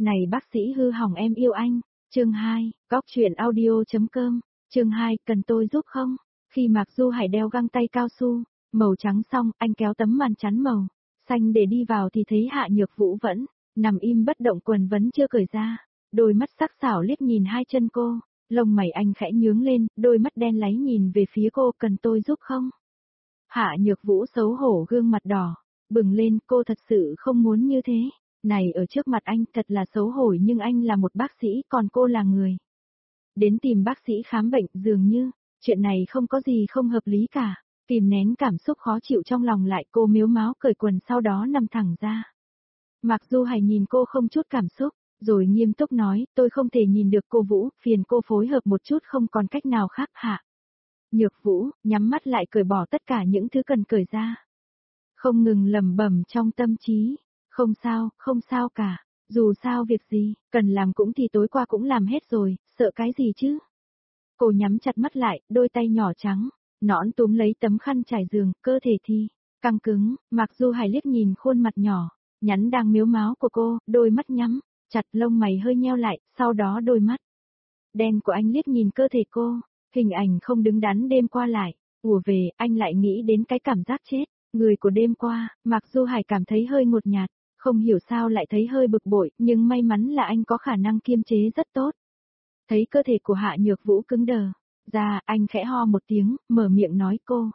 Này bác sĩ hư hỏng em yêu anh. Chương 2, Góc truyện audio.com. Chương 2, cần tôi giúp không? Khi Mạc Du Hải đeo găng tay cao su, màu trắng xong, anh kéo tấm màn chắn màu xanh để đi vào thì thấy Hạ Nhược Vũ vẫn nằm im bất động, quần vẫn chưa cởi ra. Đôi mắt sắc sảo liếc nhìn hai chân cô, lông mày anh khẽ nhướng lên, đôi mắt đen láy nhìn về phía cô, cần tôi giúp không? Hạ Nhược Vũ xấu hổ, gương mặt đỏ bừng lên, cô thật sự không muốn như thế. Này, ở trước mặt anh thật là xấu hổ, nhưng anh là một bác sĩ, còn cô là người đến tìm bác sĩ khám bệnh, dường như chuyện này không có gì không hợp lý cả. Kìm nén cảm xúc khó chịu trong lòng lại, cô mếu máo cởi quần sau đó nằm thẳng ra. Mạc Du Hải nhìn cô không chút cảm xúc, rồi nghiêm túc nói, tôi không thể nhìn được cô Vũ, phiền cô phối hợp một chút, không còn cách nào khác. Hạ Nhược Vũ nhắm mắt lại, cởi bỏ tất cả những thứ cần cởi ra. Không ngừng lẩm bẩm trong tâm trí, không sao cả, dù sao việc gì, cần làm cũng thì tối qua cũng làm hết rồi, sợ cái gì chứ. Cô nhắm chặt mắt lại, đôi tay nhỏ trắng nõn túm lấy tấm khăn trải giường, cơ thể thì căng cứng. Mạc Du Hải liếc nhìn khuôn mặt nhỏ nhắn đang mếu máo của cô, đôi mắt nhắm chặt, lông mày hơi nheo lại, sau đó đôi mắt đen của anh liếc nhìn cơ thể cô, hình ảnh không đứng đắn đêm qua lại ùa về, anh lại nghĩ đến cái cảm giác chết người của đêm qua. Mạc Du Hải cảm thấy hơi ngột ngạt, không hiểu sao lại thấy hơi bực bội, nhưng may mắn là anh có khả năng kiềm chế rất tốt. Thấy cơ thể của Hạ Nhược Vũ cứng đờ ra, anh khẽ ho một tiếng, mở miệng nói, cô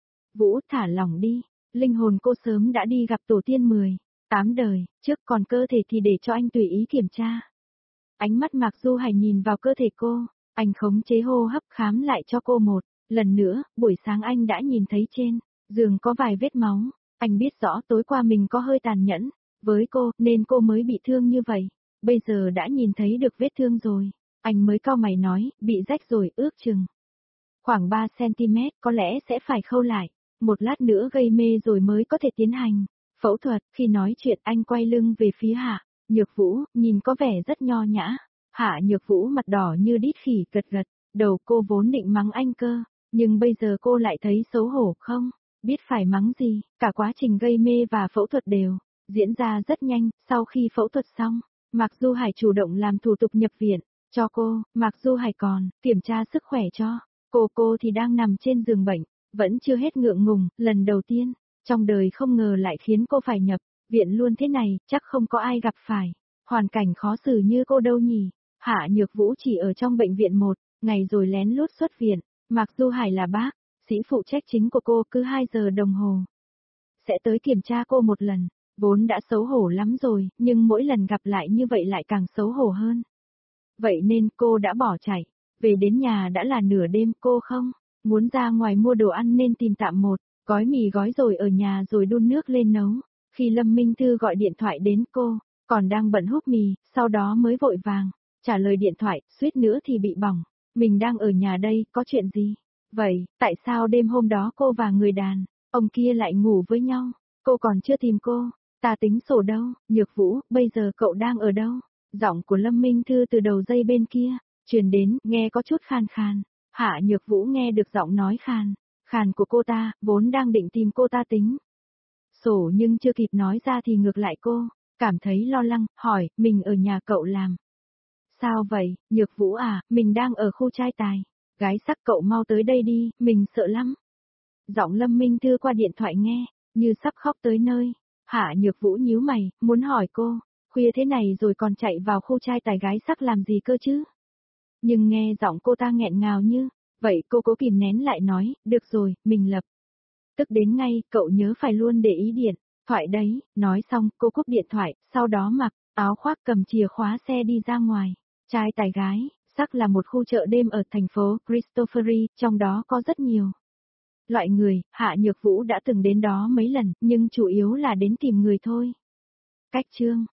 Vũ thả lỏng đi, linh hồn cô sớm đã đi gặp tổ tiên 18 đời trước, còn cơ thể thì để cho anh tùy ý kiểm tra. Ánh mắt Mạc Du Hải nhìn vào cơ thể cô, anh khống chế hô hấp khám lại cho cô một lần nữa. Buổi sáng anh đã nhìn thấy trên giường có vài vết máu, anh biết rõ tối qua mình có hơi tàn nhẫn với cô, nên cô mới bị thương như vậy. Bây giờ đã nhìn thấy được vết thương rồi, anh mới cau mày nói, bị rách rồi, ước chừng khoảng 3 cm, có lẽ sẽ phải khâu lại một lát nữa gây mê rồi mới có thể tiến hành phẫu thuật. Khi nói chuyện anh quay lưng về phía Hạ Nhược Vũ, nhìn có vẻ rất nho nhã. Hạ Nhược Vũ mặt đỏ như đít khỉ, gật gật đầu. Cô vốn định mắng anh cơ, nhưng bây giờ cô lại thấy xấu hổ, không biết phải mắng gì. Cả quá trình gây mê và phẫu thuật đều diễn ra rất nhanh. Sau khi phẫu thuật xong, Mạc Du Hải chủ động làm thủ tục nhập viện cho cô. Mạc Du Hải còn kiểm tra sức khỏe cho cô thì đang nằm trên giường bệnh, vẫn chưa hết ngượng ngùng. Lần đầu tiên trong đời không ngờ lại khiến cô phải nhập viện luôn thế này, chắc không có ai gặp phải hoàn cảnh khó xử như cô đâu nhỉ. Hạ Nhược Vũ chỉ ở trong bệnh viện một ngày rồi lén lút xuất viện. Mạc Du Hải là bác sĩ phụ trách chính của cô, cứ 2 giờ đồng hồ sẽ tới kiểm tra cô một lần. Vốn đã xấu hổ lắm rồi, nhưng mỗi lần gặp lại như vậy lại càng xấu hổ hơn. Vậy nên cô đã bỏ chạy. Về đến nhà đã là nửa đêm, cô không muốn ra ngoài mua đồ ăn nên tìm tạm một gói mì gói rồi ở nhà rồi đun nước lên nấu. Khi Lâm Minh Thư gọi điện thoại đến, cô còn đang bận hút mì, sau đó mới vội vàng trả lời điện thoại, suýt nữa thì bị bỏng. Mình đang ở nhà đây, có chuyện gì? Vậy, tại sao đêm hôm đó cô và người đàn ông kia lại ngủ với nhau? Cô còn chưa tìm cô, ta tính sổ đâu. Nhược Vũ, bây giờ cậu đang ở đâu? Giọng của Lâm Minh Thư từ đầu dây bên kia truyền đến, nghe có chút khan khan. Hạ Nhược Vũ nghe được giọng nói khàn của cô ta, vốn đang định tìm cô ta tính sổ nhưng chưa kịp nói ra thì ngược lại cô cảm thấy lo lắng, hỏi, mình ở nhà cậu làm sao vậy? Nhược Vũ à, mình đang ở khu trai tài gái sắc, cậu mau tới đây đi, mình sợ lắm. Giọng Lâm Minh Thư qua điện thoại nghe như sắp khóc tới nơi. Hạ Nhược Vũ nhíu mày, muốn hỏi cô, khuya thế này rồi còn chạy vào khu trai tài gái sắc làm gì cơ chứ? Nhưng nghe giọng cô ta nghẹn ngào như vậy, cô cố kìm nén lại nói, được rồi, mình lập tức đến ngay, cậu nhớ phải luôn để ý điện thoại đấy. Nói xong, cô cúp điện thoại, sau đó mặc áo khoác cầm chìa khóa xe đi ra ngoài. Trai tài gái sắc là một khu chợ đêm ở thành phố Christophery, trong đó có rất nhiều loại người. Hạ Nhược Vũ đã từng đến đó mấy lần, nhưng chủ yếu là đến tìm người thôi. Cách chương